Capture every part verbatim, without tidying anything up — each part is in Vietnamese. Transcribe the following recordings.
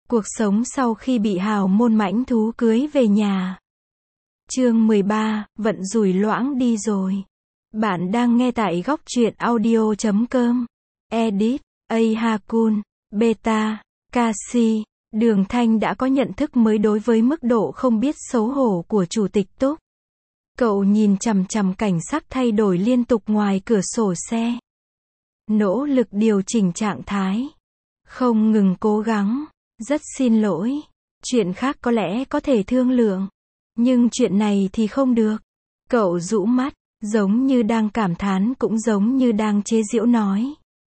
Cuộc sống sau khi bị hào môn mãnh thú cưới về nhà. Chương mười ba, vận rủi loãng đi rồi. Bạn đang nghe tại góc truyện audio chấm com. Edit, A Hakun, Beta, Kasi. Đường Thanh đã có nhận thức mới đối với mức độ không biết xấu hổ của Chủ tịch Túc. Cậu nhìn chằm chằm cảnh sắc thay đổi liên tục ngoài cửa sổ xe. Nỗ lực điều chỉnh trạng thái. Không ngừng cố gắng. Rất xin lỗi. Chuyện khác có lẽ có thể thương lượng. Nhưng chuyện này thì không được. Cậu rũ mắt, giống như đang cảm thán cũng giống như đang chế giễu nói.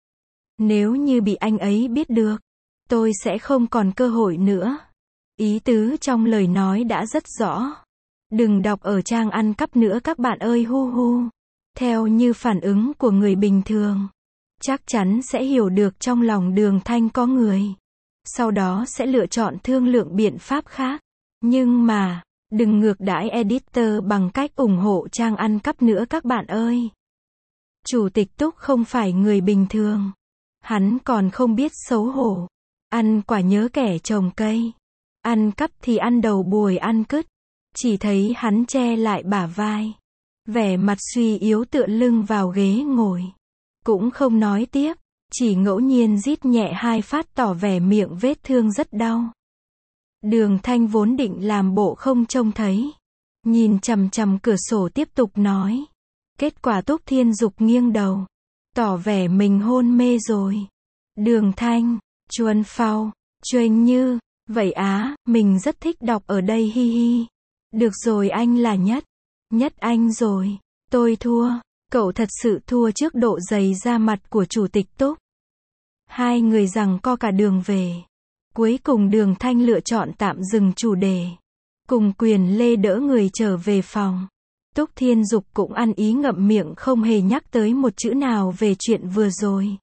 Nếu như bị anh ấy biết được, tôi sẽ không còn cơ hội nữa. Ý tứ trong lời nói đã rất rõ. Đừng đọc ở trang ăn cắp nữa các bạn ơi hu hu. Theo như phản ứng của người bình thường, chắc chắn sẽ hiểu được trong lòng Đường Thanh có người. Sau đó sẽ lựa chọn thương lượng biện pháp khác. Nhưng mà, đừng ngược đãi editor bằng cách ủng hộ trang ăn cắp nữa các bạn ơi. Chủ tịch Túc không phải người bình thường. Hắn còn không biết xấu hổ. Ăn quả nhớ kẻ trồng cây. Ăn cắp thì ăn đầu buổi ăn cứt. Chỉ thấy hắn che lại bả vai. Vẻ mặt suy yếu tựa lưng vào ghế ngồi. Cũng không nói tiếp. Chỉ ngẫu nhiên rít nhẹ hai phát tỏ vẻ miệng vết thương rất đau. Đường Thanh vốn định làm bộ không trông thấy. Nhìn chằm chằm cửa sổ tiếp tục nói. Kết quả Túc Thiên Dục nghiêng đầu. Tỏ vẻ mình hôn mê rồi. Đường Thanh, Chuân Phao, Chuênh Như. Vậy á, mình rất thích đọc ở đây hi hi. Được rồi anh là nhất. Nhất anh rồi. Tôi thua. Cậu thật sự thua trước độ dày da mặt của Chủ tịch Túc. Hai người giằng co cả đường về. Cuối cùng Đường Thanh lựa chọn tạm dừng chủ đề. Cùng Quyền Lê đỡ người trở về phòng. Túc Thiên Dục cũng ăn ý ngậm miệng không hề nhắc tới một chữ nào về chuyện vừa rồi.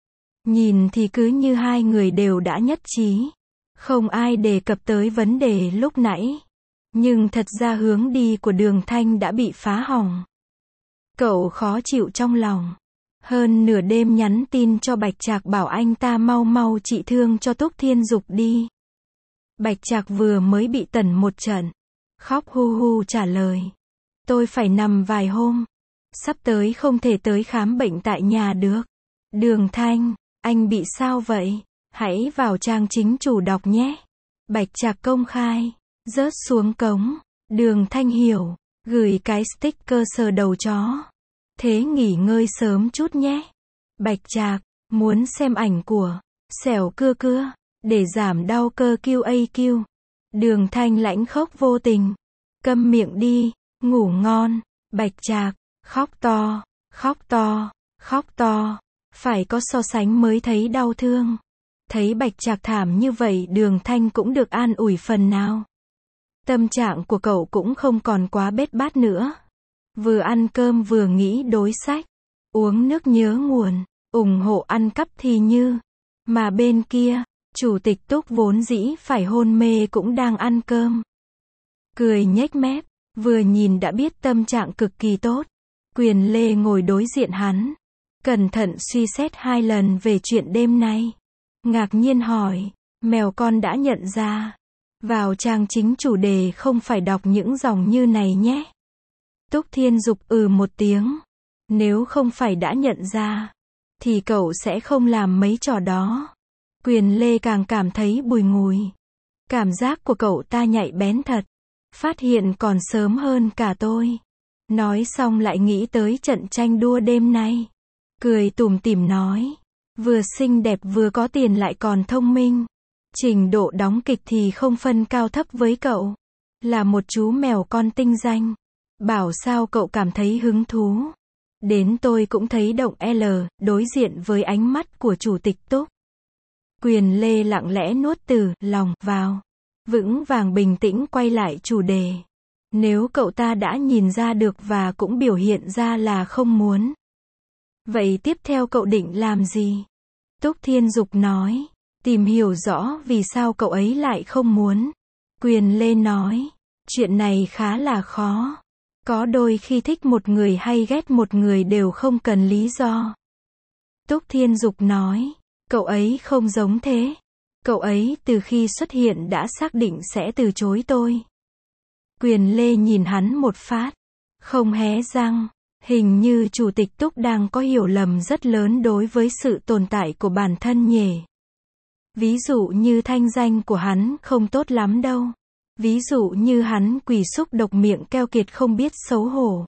Nhìn thì cứ như hai người đều đã nhất trí. Không ai đề cập tới vấn đề lúc nãy. Nhưng thật ra hướng đi của Đường Thanh đã bị phá hỏng. Cậu khó chịu trong lòng. Hơn nửa đêm nhắn tin cho Bạch Trạc bảo anh ta mau mau trị thương cho Túc Thiên Dục đi. Bạch Trạc vừa mới bị tẩn một trận. Khóc hu hu trả lời. Tôi phải nằm vài hôm. Sắp tới không thể tới khám bệnh tại nhà được. Đường Thanh, anh bị sao vậy? Hãy vào trang chính chủ đọc nhé. Bạch Trạc công khai. Rớt xuống cống. Đường Thanh hiểu. Gửi cái sticker sờ đầu chó. Thế nghỉ ngơi sớm chút nhé. Bạch Trạc, muốn xem ảnh của xẻo cưa cưa, để giảm đau cơ quy a quy. Đường Thanh lãnh khốc vô tình. Câm miệng đi, ngủ ngon. Bạch Trạc, khóc to, khóc to, khóc to. Phải có so sánh mới thấy đau thương. Thấy Bạch Trạc thảm như vậy Đường Thanh cũng được an ủi phần nào. Tâm trạng của cậu cũng không còn quá bết bát nữa. Vừa ăn cơm vừa nghĩ đối sách. Uống nước nhớ nguồn. ủng hộ ăn cắp thì như. Mà bên kia, Chủ tịch Túc vốn dĩ phải hôn mê cũng đang ăn cơm. Cười nhếch mép, vừa nhìn đã biết tâm trạng cực kỳ tốt. Quyền Lê ngồi đối diện hắn. Cẩn thận suy xét hai lần về chuyện đêm nay. Ngạc nhiên hỏi, mèo con đã nhận ra. Vào trang chính chủ đề không phải đọc những dòng như này nhé. Túc Thiên Dục ừ một tiếng. Nếu không phải đã nhận ra, thì cậu sẽ không làm mấy trò đó. Quyền Lê càng cảm thấy bùi ngùi. Cảm giác của cậu ta nhạy bén thật. Phát hiện còn sớm hơn cả tôi. Nói xong lại nghĩ tới trận tranh đua đêm nay. Cười tủm tỉm nói. Vừa xinh đẹp vừa có tiền lại còn thông minh. Trình độ đóng kịch thì không phân cao thấp với cậu. Là một chú mèo con tinh danh. Bảo sao cậu cảm thấy hứng thú. Đến tôi cũng thấy động L, đối diện với ánh mắt của Chủ tịch Túc. Quyền Lê lặng lẽ nuốt từ lòng vào. Vững vàng bình tĩnh quay lại chủ đề. Nếu cậu ta đã nhìn ra được và cũng biểu hiện ra là không muốn. Vậy tiếp theo cậu định làm gì? Túc Thiên Dục nói. Tìm hiểu rõ vì sao cậu ấy lại không muốn. Quyền Lê nói. Chuyện này khá là khó. Có đôi khi thích một người hay ghét một người đều không cần lý do. Túc Thiên Dục nói. Cậu ấy không giống thế. Cậu ấy từ khi xuất hiện đã xác định sẽ từ chối tôi. Quyền Lê nhìn hắn một phát, không hé răng. Hình như Chủ tịch Túc đang có hiểu lầm rất lớn đối với sự tồn tại của bản thân nhỉ. Ví dụ như thanh danh của hắn không tốt lắm đâu. Ví dụ như hắn quỷ xúc độc miệng keo kiệt không biết xấu hổ.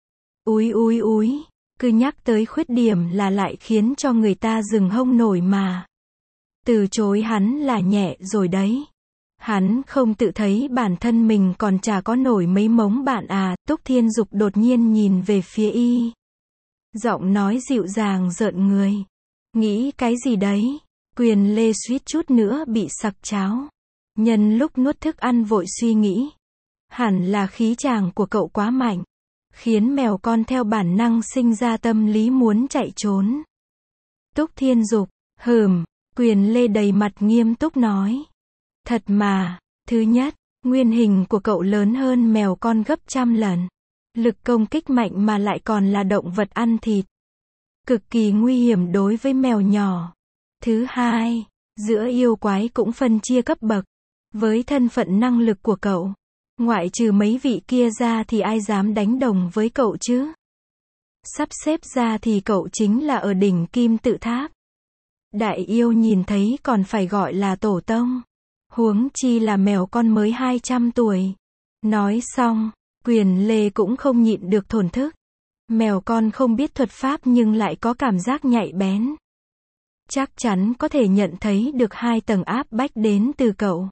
Úi úi úi, cứ nhắc tới khuyết điểm là lại khiến cho người ta dừng hông nổi mà. Từ chối hắn là nhẹ rồi đấy. Hắn không tự thấy bản thân mình còn chả có nổi mấy mống bạn à. Túc Thiên Dục đột nhiên nhìn về phía y. Giọng nói dịu dàng rợn người. Nghĩ cái gì đấy? Quyền Lê suýt chút nữa bị sặc cháo. Nhân lúc nuốt thức ăn vội suy nghĩ. Hẳn là khí chàng của cậu quá mạnh. Khiến mèo con theo bản năng sinh ra tâm lý muốn chạy trốn. Túc Thiên Dục, hừm. Quyền Lê đầy mặt nghiêm túc nói. Thật mà, thứ nhất, nguyên hình của cậu lớn hơn mèo con gấp trăm lần. Lực công kích mạnh mà lại còn là động vật ăn thịt. Cực kỳ nguy hiểm đối với mèo nhỏ. Thứ hai, giữa yêu quái cũng phân chia cấp bậc. Với thân phận năng lực của cậu, ngoại trừ mấy vị kia ra thì ai dám đánh đồng với cậu chứ? Sắp xếp ra thì cậu chính là ở đỉnh kim tự tháp. Đại yêu nhìn thấy còn phải gọi là tổ tông. Huống chi là mèo con mới hai trăm tuổi. Nói xong, Quyền Lê cũng không nhịn được thổn thức. Mèo con không biết thuật pháp nhưng lại có cảm giác nhạy bén. Chắc chắn có thể nhận thấy được hai tầng áp bách đến từ cậu.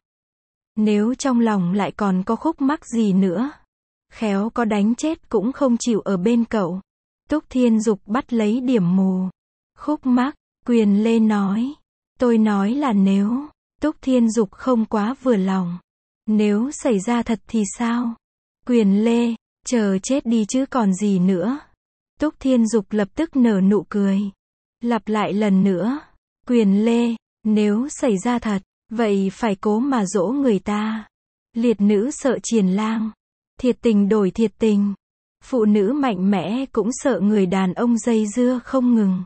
Nếu trong lòng lại còn có khúc mắc gì nữa, khéo có đánh chết cũng không chịu ở bên cậu. Túc Thiên Dục bắt lấy điểm mù. Khúc mắc, Quyền Lê nói. Tôi nói là nếu. Túc Thiên Dục không quá vừa lòng. Nếu xảy ra thật thì sao? Quyền Lê, chờ chết đi chứ còn gì nữa. Túc Thiên Dục lập tức nở nụ cười. Lặp lại lần nữa. Quyền Lê, nếu xảy ra thật, vậy phải cố mà dỗ người ta. Liệt nữ sợ triền lang. Thiệt tình đổi thiệt tình. Phụ nữ mạnh mẽ cũng sợ người đàn ông dây dưa không ngừng.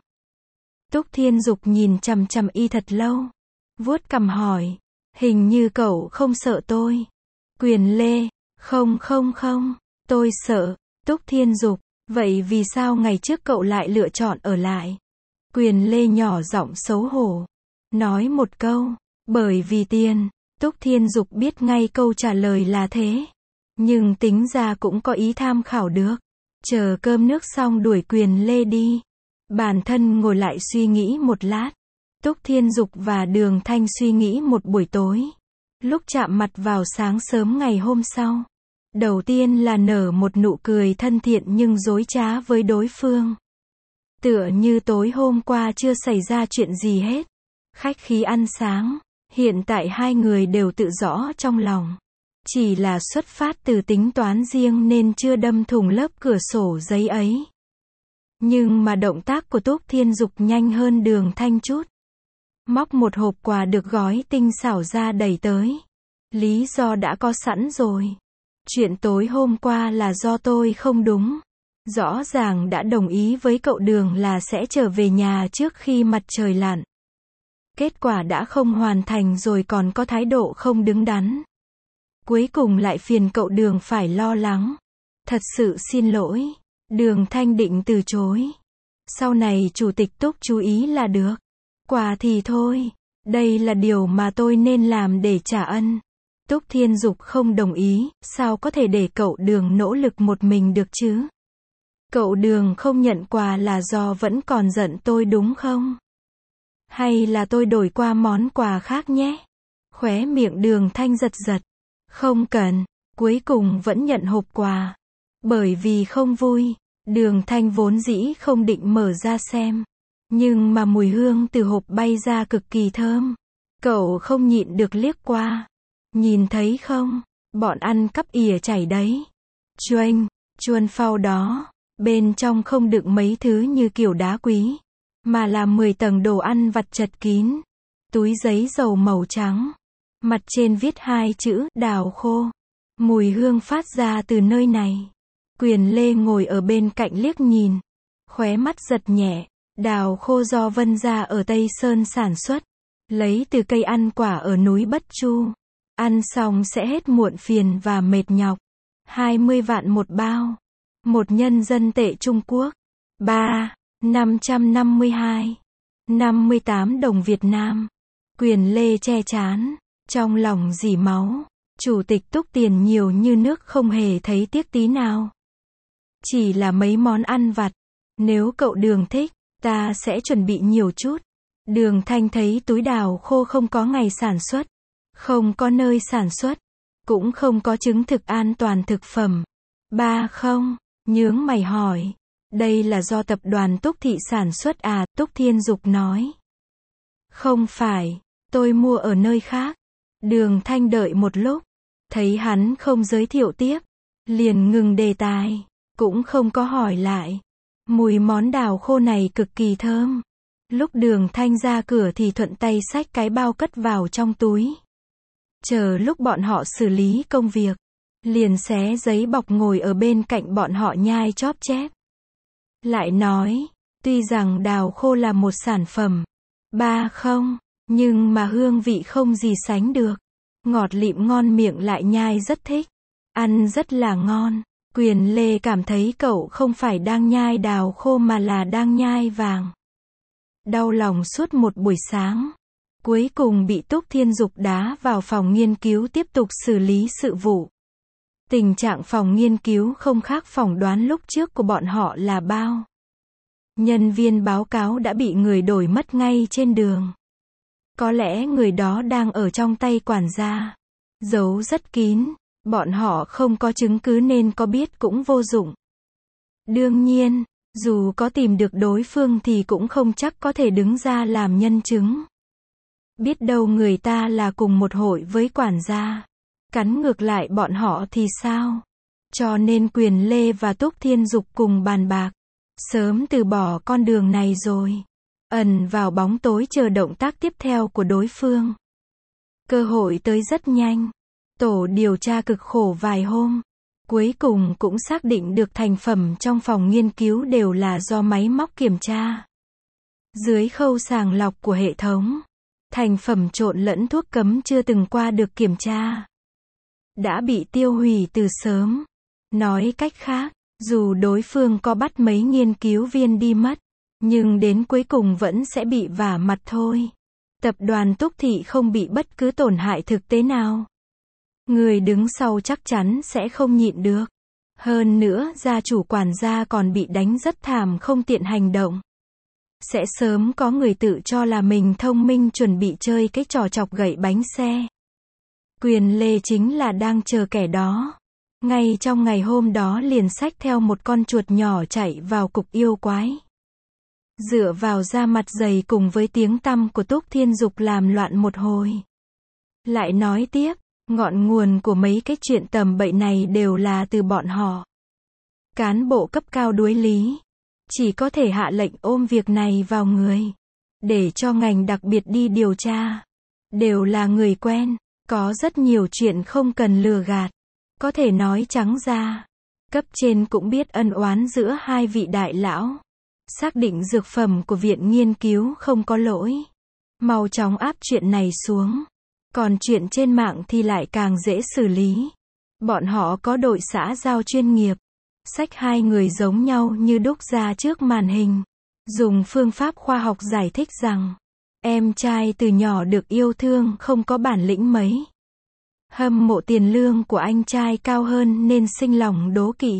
Túc Thiên Dục nhìn chằm chằm y thật lâu. Vuốt cằm hỏi. Hình như cậu không sợ tôi. Quyền Lê, không không không, tôi sợ. Túc Thiên Dục, vậy vì sao ngày trước cậu lại lựa chọn ở lại? Quyền Lê nhỏ giọng xấu hổ. Nói một câu, bởi vì tiền. Túc Thiên Dục biết ngay câu trả lời là thế. Nhưng tính ra cũng có ý tham khảo được. Chờ cơm nước xong đuổi Quyền Lê đi. Bản thân ngồi lại suy nghĩ một lát. Túc Thiên Dục và Đường Thanh suy nghĩ một buổi tối. Lúc chạm mặt vào sáng sớm ngày hôm sau. Đầu tiên là nở một nụ cười thân thiện nhưng dối trá với đối phương. Tựa như tối hôm qua chưa xảy ra chuyện gì hết. Khách khí ăn sáng. Hiện tại hai người đều tự rõ trong lòng. Chỉ là xuất phát từ tính toán riêng nên chưa đâm thủng lớp cửa sổ giấy ấy. Nhưng mà động tác của Túc Thiên Dục nhanh hơn Đường Thanh chút. Móc một hộp quà được gói tinh xảo ra đẩy tới. Lý do đã có sẵn rồi. Chuyện tối hôm qua là do tôi không đúng. Rõ ràng đã đồng ý với cậu Đường là sẽ trở về nhà trước khi mặt trời lặn. Kết quả đã không hoàn thành rồi còn có thái độ không đứng đắn. Cuối cùng lại phiền cậu Đường phải lo lắng. Thật sự xin lỗi. Đường Thanh định từ chối. Sau này Chủ tịch Túc chú ý là được. Quà thì thôi. Đây là điều mà tôi nên làm để trả ân. Túc Thiên Dục không đồng ý. Sao có thể để cậu Đường nỗ lực một mình được chứ? Cậu Đường không nhận quà là do vẫn còn giận tôi đúng không? Hay là tôi đổi qua món quà khác nhé? Khóe miệng Đường Thanh giật giật. Không cần. Cuối cùng vẫn nhận hộp quà. Bởi vì không vui. Đường Thanh vốn dĩ không định mở ra xem. Nhưng mà mùi hương từ hộp bay ra cực kỳ thơm. Cậu không nhịn được liếc qua. Nhìn thấy không? Bọn ăn cắp ỉa chảy đấy. Chuanh, chuôn phao đó. Bên trong không đựng mấy thứ như kiểu đá quý. Mà là mười tầng đồ ăn vặt chật kín. Túi giấy dầu màu trắng. Mặt trên viết hai chữ đào khô. Mùi hương phát ra từ nơi này. Quyền Lê ngồi ở bên cạnh liếc nhìn. Khóe mắt giật nhẹ. Đào khô do Vân gia ở Tây Sơn sản xuất. Lấy từ cây ăn quả ở núi Bất Chu. Ăn xong sẽ hết muộn phiền và mệt nhọc. hai mươi vạn một bao. Một nhân dân tệ Trung Quốc. ba. năm trăm năm mươi hai. năm mươi tám đồng Việt Nam. Quyền Lê che chán. Trong lòng rỉ máu. Chủ tịch Túc tiền nhiều như nước không hề thấy tiếc tí nào. Chỉ là mấy món ăn vặt. Nếu cậu Đường thích, ta sẽ chuẩn bị nhiều chút. Đường Thanh thấy túi đào khô không có ngày sản xuất. Không có nơi sản xuất. Cũng không có chứng thực an toàn thực phẩm. Ba không. Nhướng mày hỏi. Đây là do tập đoàn Túc Thị sản xuất à? Túc Thiên Dục nói. Không phải. Tôi mua ở nơi khác. Đường Thanh đợi một lúc. Thấy hắn không giới thiệu tiếp. Liền ngừng đề tài. Cũng không có hỏi lại. Mùi món đào khô này cực kỳ thơm. Lúc Đường Thanh ra cửa thì thuận tay xách cái bao cất vào trong túi. Chờ lúc bọn họ xử lý công việc. Liền xé giấy bọc ngồi ở bên cạnh bọn họ nhai chóp chép. Lại nói, tuy rằng đào khô là một sản phẩm. Ba không, nhưng mà hương vị không gì sánh được. Ngọt lịm ngon miệng lại nhai rất thích. Ăn rất là ngon. Quyền Lê cảm thấy cậu không phải đang nhai đào khô mà là đang nhai vàng. Đau lòng suốt một buổi sáng. Cuối cùng bị Túc Thiên Dục đá vào phòng nghiên cứu tiếp tục xử lý sự vụ. Tình trạng phòng nghiên cứu không khác phỏng đoán lúc trước của bọn họ là bao. Nhân viên báo cáo đã bị người đổi mất ngay trên đường. Có lẽ người đó đang ở trong tay quản gia. Giấu rất kín. Bọn họ không có chứng cứ nên có biết cũng vô dụng. Đương nhiên, dù có tìm được đối phương thì cũng không chắc có thể đứng ra làm nhân chứng. Biết đâu người ta là cùng một hội với quản gia. Cắn ngược lại bọn họ thì sao? Cho nên Quyền Lê và Túc Thiên Dục cùng bàn bạc. Sớm từ bỏ con đường này rồi. Ẩn vào bóng tối chờ động tác tiếp theo của đối phương. Cơ hội tới rất nhanh. Tổ điều tra cực khổ vài hôm. Cuối cùng cũng xác định được thành phẩm trong phòng nghiên cứu đều là do máy móc kiểm tra. Dưới khâu sàng lọc của hệ thống. Thành phẩm trộn lẫn thuốc cấm chưa từng qua được kiểm tra. Đã bị tiêu hủy từ sớm. Nói cách khác, dù đối phương có bắt mấy nghiên cứu viên đi mất, nhưng đến cuối cùng vẫn sẽ bị vả mặt thôi. Tập đoàn Túc Thị không bị bất cứ tổn hại thực tế nào. Người đứng sau chắc chắn sẽ không nhịn được. Hơn nữa, gia chủ quản gia còn bị đánh rất thảm không tiện hành động. Sẽ sớm có người tự cho là mình thông minh chuẩn bị chơi cái trò chọc gậy bánh xe. Quyền Lê chính là đang chờ kẻ đó. Ngay trong ngày hôm đó liền xách theo một con chuột nhỏ chạy vào cục yêu quái. Dựa vào da mặt dày cùng với tiếng tăm của Túc Thiên Dục làm loạn một hồi. Lại nói tiếp, ngọn nguồn của mấy cái chuyện tầm bậy này đều là từ bọn họ. Cán bộ cấp cao đuối lý. Chỉ có thể hạ lệnh ôm việc này vào người. Để cho ngành đặc biệt đi điều tra. Đều là người quen. Có rất nhiều chuyện không cần lừa gạt. Có thể nói trắng ra. Cấp trên cũng biết ân oán giữa hai vị đại lão. Xác định dược phẩm của viện nghiên cứu không có lỗi. Mau chóng áp chuyện này xuống. Còn chuyện trên mạng thì lại càng dễ xử lý. Bọn họ có đội xã giao chuyên nghiệp. Xách hai người giống nhau như đúc ra trước màn hình. Dùng phương pháp khoa học giải thích rằng. Em trai từ nhỏ được yêu thương không có bản lĩnh mấy. Hâm mộ tiền lương của anh trai cao hơn nên sinh lòng đố kỵ.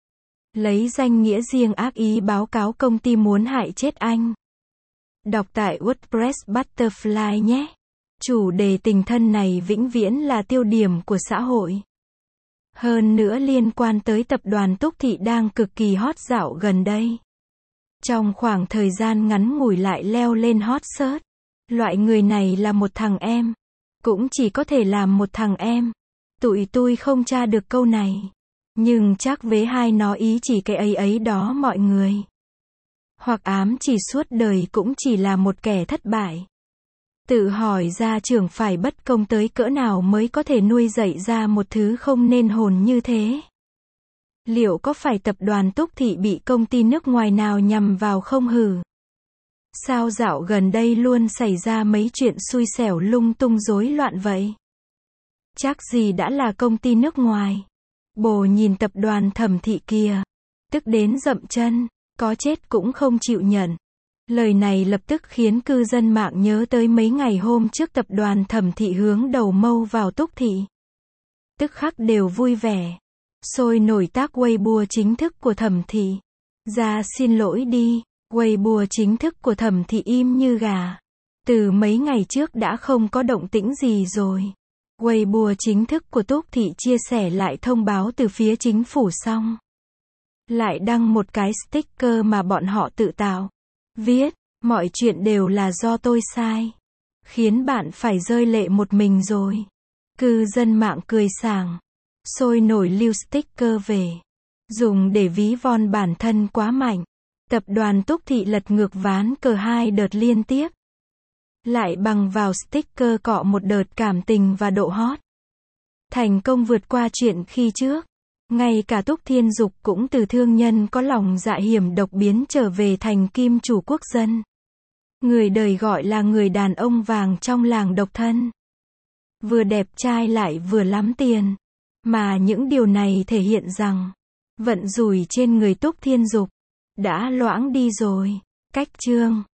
Lấy danh nghĩa riêng ác ý báo cáo công ty muốn hại chết anh. Đọc tại WordPress Butterfly nhé. Chủ đề tình thân này vĩnh viễn là tiêu điểm của xã hội. Hơn nữa liên quan tới tập đoàn Túc Thị đang cực kỳ hot dạo gần đây. Trong khoảng thời gian ngắn ngủi lại leo lên hot search. Loại người này là một thằng em. Cũng chỉ có thể làm một thằng em. Tụi tôi không tra được câu này. Nhưng chắc vế hai nó ý chỉ cái ấy ấy đó mọi người. Hoặc ám chỉ suốt đời cũng chỉ là một kẻ thất bại. Tự hỏi gia trưởng phải bất công tới cỡ nào mới có thể nuôi dạy ra một thứ không nên hồn như thế. Liệu có phải tập đoàn Túc Thị bị công ty nước ngoài nào nhằm vào không hử? Sao dạo gần đây luôn xảy ra mấy chuyện xui xẻo lung tung rối loạn vậy? Chắc gì đã là công ty nước ngoài. Bồ nhìn tập đoàn Thẩm Thị kìa. Tức đến dậm chân, có chết cũng không chịu nhận. Lời này lập tức khiến cư dân mạng nhớ tới mấy ngày hôm trước tập đoàn Thẩm Thị hướng đầu mâu vào Túc Thị. Tức khắc đều vui vẻ. Sôi nổi tác Weibo chính thức của Thẩm Thị. Ra xin lỗi đi, Weibo chính thức của Thẩm Thị im như gà. Từ mấy ngày trước đã không có động tĩnh gì rồi. Weibo chính thức của Túc Thị chia sẻ lại thông báo từ phía chính phủ xong. Lại đăng một cái sticker mà bọn họ tự tạo. Viết, mọi chuyện đều là do tôi sai. Khiến bạn phải rơi lệ một mình rồi. Cư dân mạng cười sảng. Sôi nổi lưu sticker về. Dùng để ví von bản thân quá mạnh. Tập đoàn Túc Thị lật ngược ván cờ hai đợt liên tiếp. Lại bằng vào sticker cọ một đợt cảm tình và độ hot. Thành công vượt qua chuyện khi trước. Ngay cả Túc Thiên Dục cũng từ thương nhân có lòng dạ hiểm độc biến trở về thành kim chủ quốc dân. Người đời gọi là người đàn ông vàng trong làng độc thân. Vừa đẹp trai lại vừa lắm tiền. Mà những điều này thể hiện rằng, vận rủi trên người Túc Thiên Dục đã loãng đi rồi. Cách chương